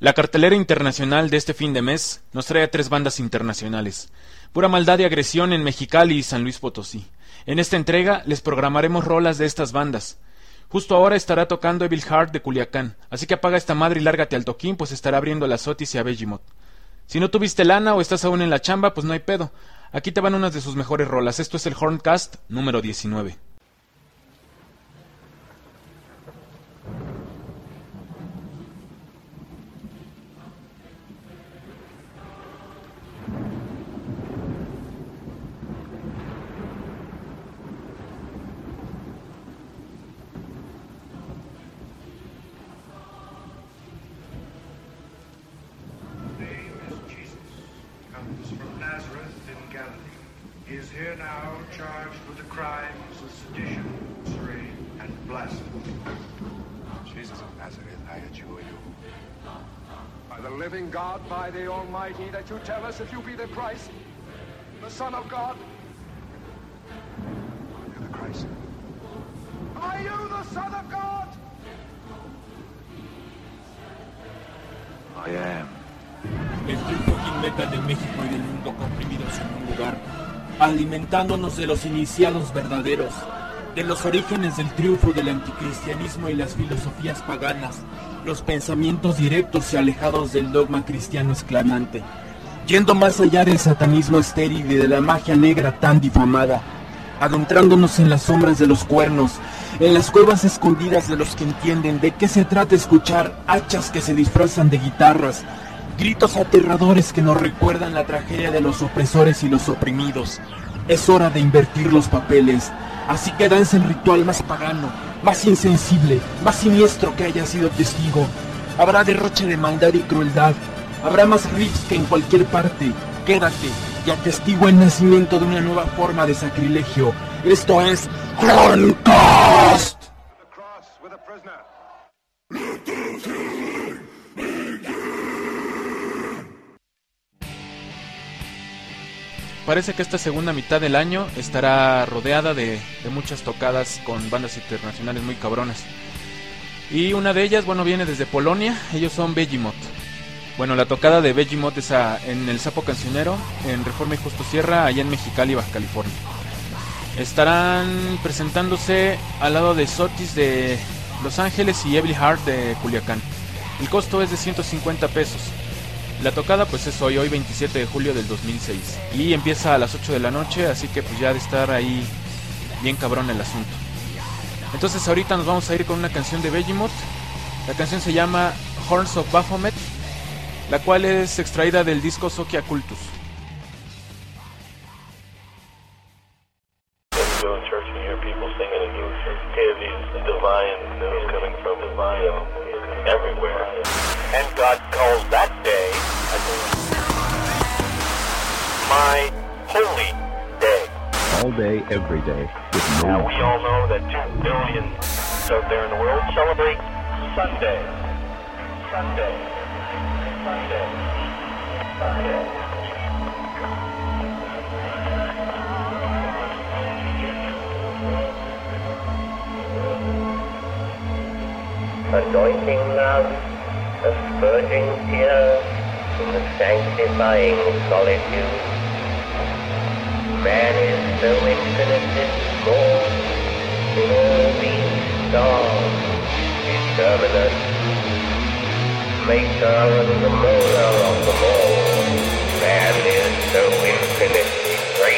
La cartelera internacional de este fin de mes nos trae a 3 bandas internacionales. Pura maldad y agresión en Mexicali y San Luis Potosí. En esta entrega les programaremos rolas de estas bandas. Justo ahora estará tocando Evil Heart de Culiacán, así que apaga esta madre y lárgate al toquín, pues estará abriendo a las Otis y a Behemoth. Si no tuviste lana o estás aún en la chamba, pues no hay pedo. Aquí te van unas de sus mejores rolas. Esto es el Horncast número 19. Is here now charged with the crimes of sedition, usury, and blasphemy. Jesus of Nazareth, I adjure you. By the living God, by the Almighty, that you tell us if you be the Christ, the Son of God. Are you the Christ? Are you the Son of God? I am. El fucking metal de México y del mundo comprimidos en un lugar, alimentándonos de los iniciados verdaderos, de los orígenes del triunfo del anticristianismo y las filosofías paganas, los pensamientos directos y alejados del dogma cristiano esclavante, yendo más allá del satanismo estéril y de la magia negra tan difamada, adentrándonos en las sombras de los cuernos, en las cuevas escondidas de los que entienden de qué se trata escuchar hachas que se disfrazan de guitarras, gritos aterradores que nos recuerdan la tragedia de los opresores y los oprimidos. Es hora de invertir los papeles, así que danza el ritual más pagano, más insensible, más siniestro que haya sido testigo. Habrá derroche de maldad y crueldad, habrá más riffs que en cualquier parte. Quédate y atestigua el nacimiento de una nueva forma de sacrilegio. Esto es Horncast. Parece que esta segunda mitad del año estará rodeada de muchas tocadas con bandas internacionales muy cabronas. Y una de ellas, viene desde Polonia. Ellos son Behemoth. La tocada de Behemoth es en el Sapo Cancionero, en Reforma y Justo Sierra, allá en Mexicali, Baja California. Estarán presentándose al lado de Sotis de Los Ángeles y Evil Heart de Culiacán. El costo es de 150 pesos. La tocada pues es hoy 27 de julio del 2006 y empieza a las 8 de la noche, así que pues ya de estar ahí bien cabrón el asunto. Entonces ahorita nos vamos a ir con una canción de Behemoth. La canción se llama Horns of Baphomet, la cual es extraída del disco Socia Cultus. And God calls that day my holy day. All day, every day. Now we all know that 2 billion out there in the world celebrate Sunday. Sunday. Sunday. Sunday. Anointing love, asperging tears from the sanctifying solitude. Man is so infinitely small in all these stars, determinate, maker and the molar of them all. Man is so infinitely great.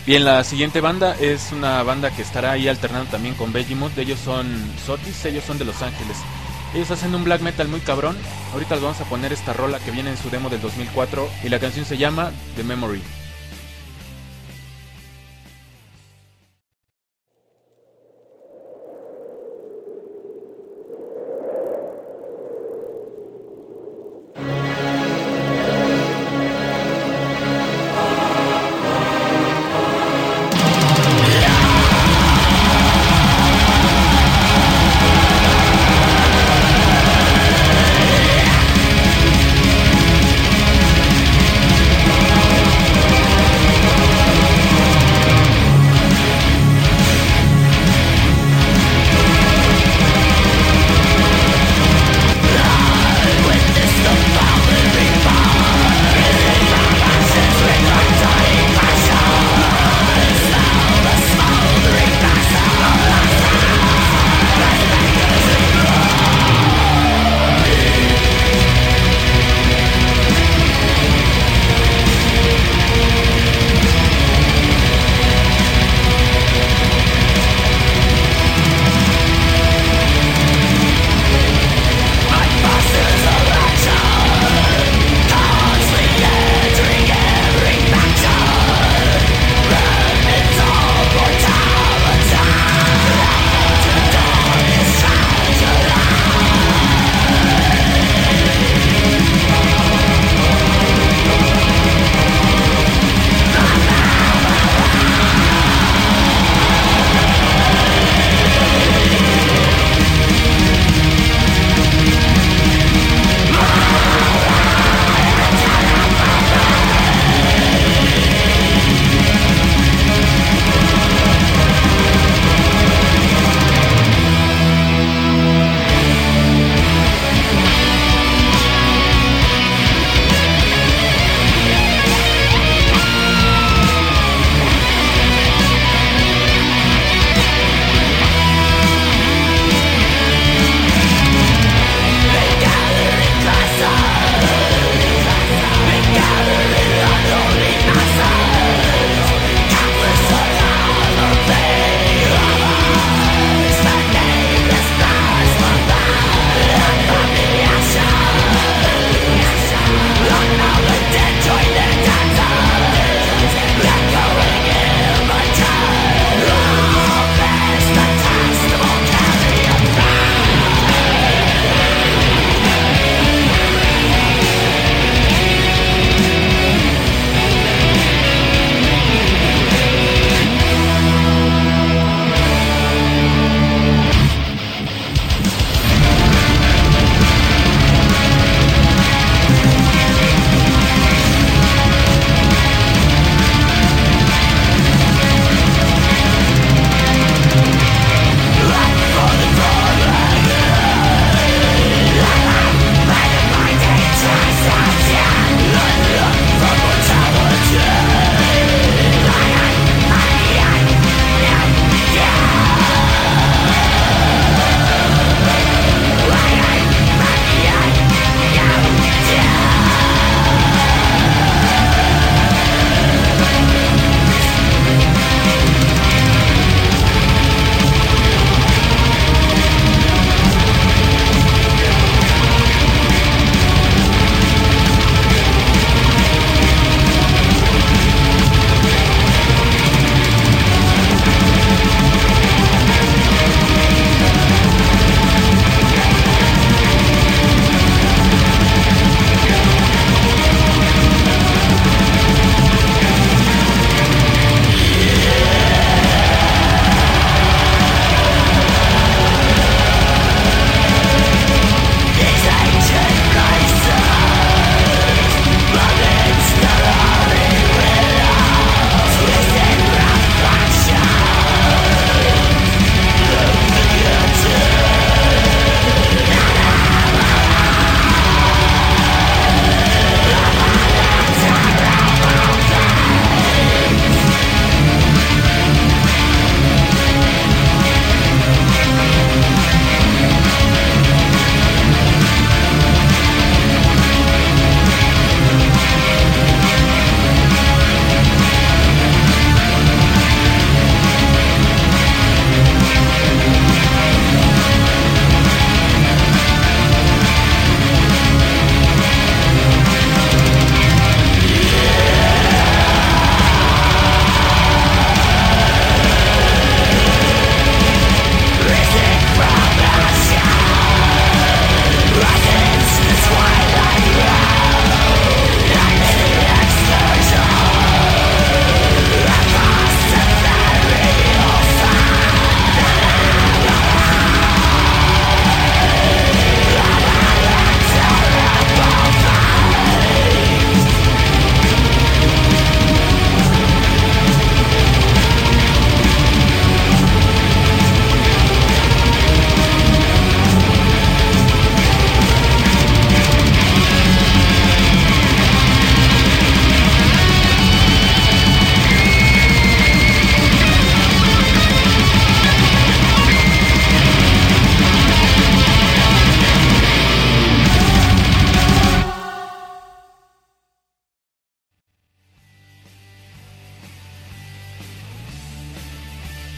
Bien, la siguiente banda es una banda que estará ahí alternando también con Behemoth. Ellos son Sotis, ellos son de Los Ángeles. Ellos hacen un black metal muy cabrón. Ahorita les vamos a poner esta rola que viene en su demo del 2004 y la canción se llama The Memory.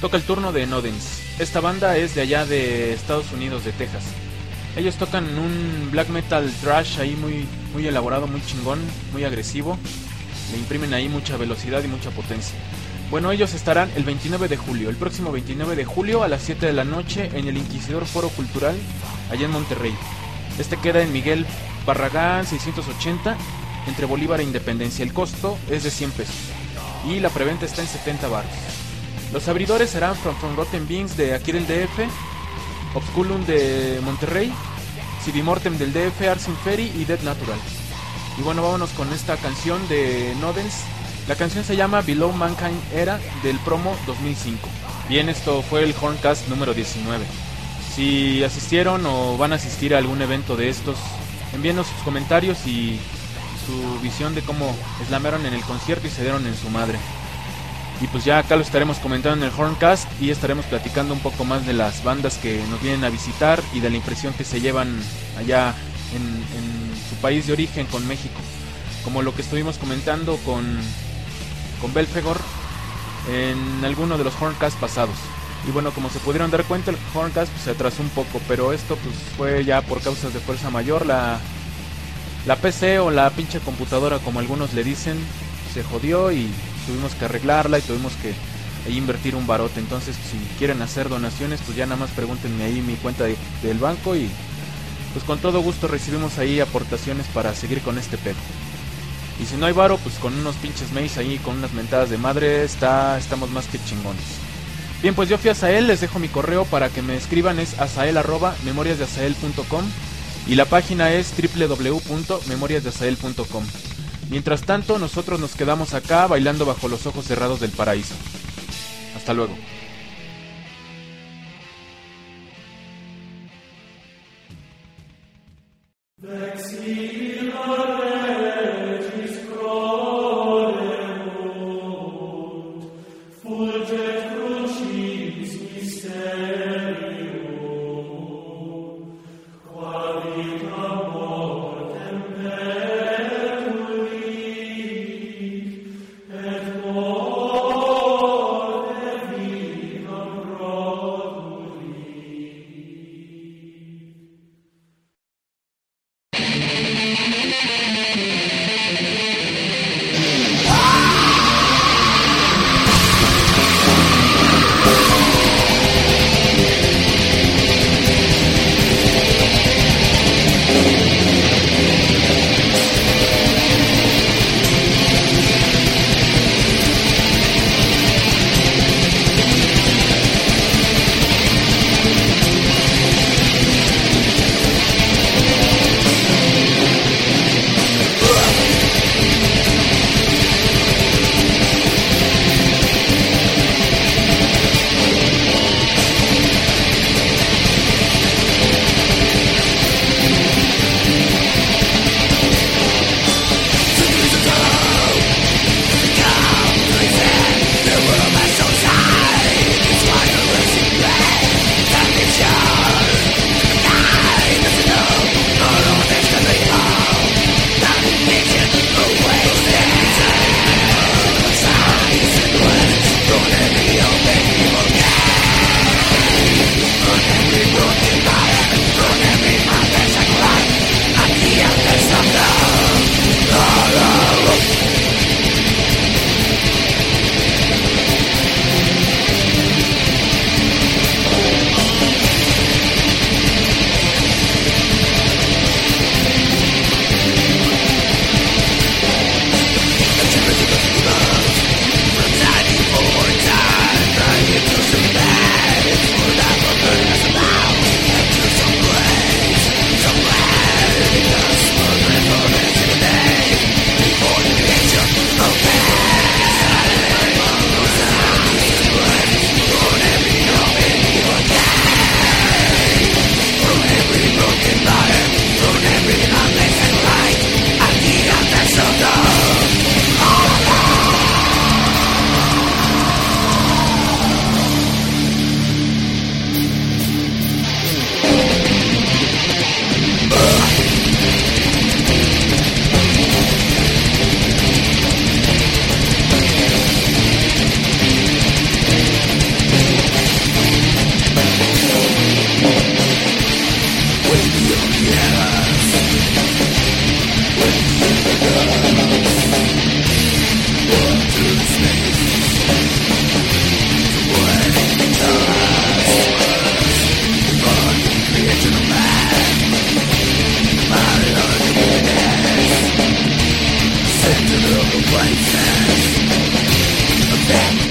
toca el turno de Nodens. Esta banda es de allá de Estados Unidos, de Texas. Ellos tocan un black metal thrash ahí muy elaborado, muy chingón, muy agresivo. Le imprimen ahí mucha velocidad y mucha potencia. Bueno, ellos estarán el 29 de julio, el próximo 29 de julio a las 7 de la noche en el Inquisidor Foro Cultural, allá en Monterrey. Este queda en Miguel Barragán 680, entre Bolívar e Independencia. El costo es de 100 pesos y la preventa está en 70 baros. Los abridores serán From Rotten Beings de aquí del DF, Obsculum de Monterrey, CD Mortem del DF, Ars Inferi y Dead Natural. Y bueno, vámonos con esta canción de Nodens. La canción se llama Below Mankind Era, del promo 2005. Bien, esto fue el Horncast número 19. Si asistieron o van a asistir a algún evento de estos, envíenos sus comentarios y su visión de cómo slamearon en el concierto y se dieron en su madre. Y pues ya acá lo estaremos comentando en el Horncast y estaremos platicando un poco más de las bandas que nos vienen a visitar y de la impresión que se llevan allá en su país de origen con México, como lo que estuvimos comentando con Belfegor en alguno de los Horncast pasados. Y bueno, como se pudieron dar cuenta, el Horncast pues, se atrasó un poco, pero esto pues fue ya por causas de fuerza mayor. La PC o la pinche computadora, como algunos le dicen, se jodió y tuvimos que arreglarla y tuvimos que ahí invertir un barote. Entonces si quieren hacer donaciones, pues ya nada más pregúntenme ahí mi cuenta del banco y pues con todo gusto recibimos ahí aportaciones para seguir con este pedo. Y si no hay varo, pues con unos pinches mails ahí, con unas mentadas de madre, estamos más que chingones. Bien, pues yo fui a Azael, les dejo mi correo para que me escriban, es azael@memoriasdeazael.com y la página es www.memoriasdeazael.com. Mientras tanto, nosotros nos quedamos acá bailando bajo los ojos cerrados del paraíso. Hasta luego. Places of that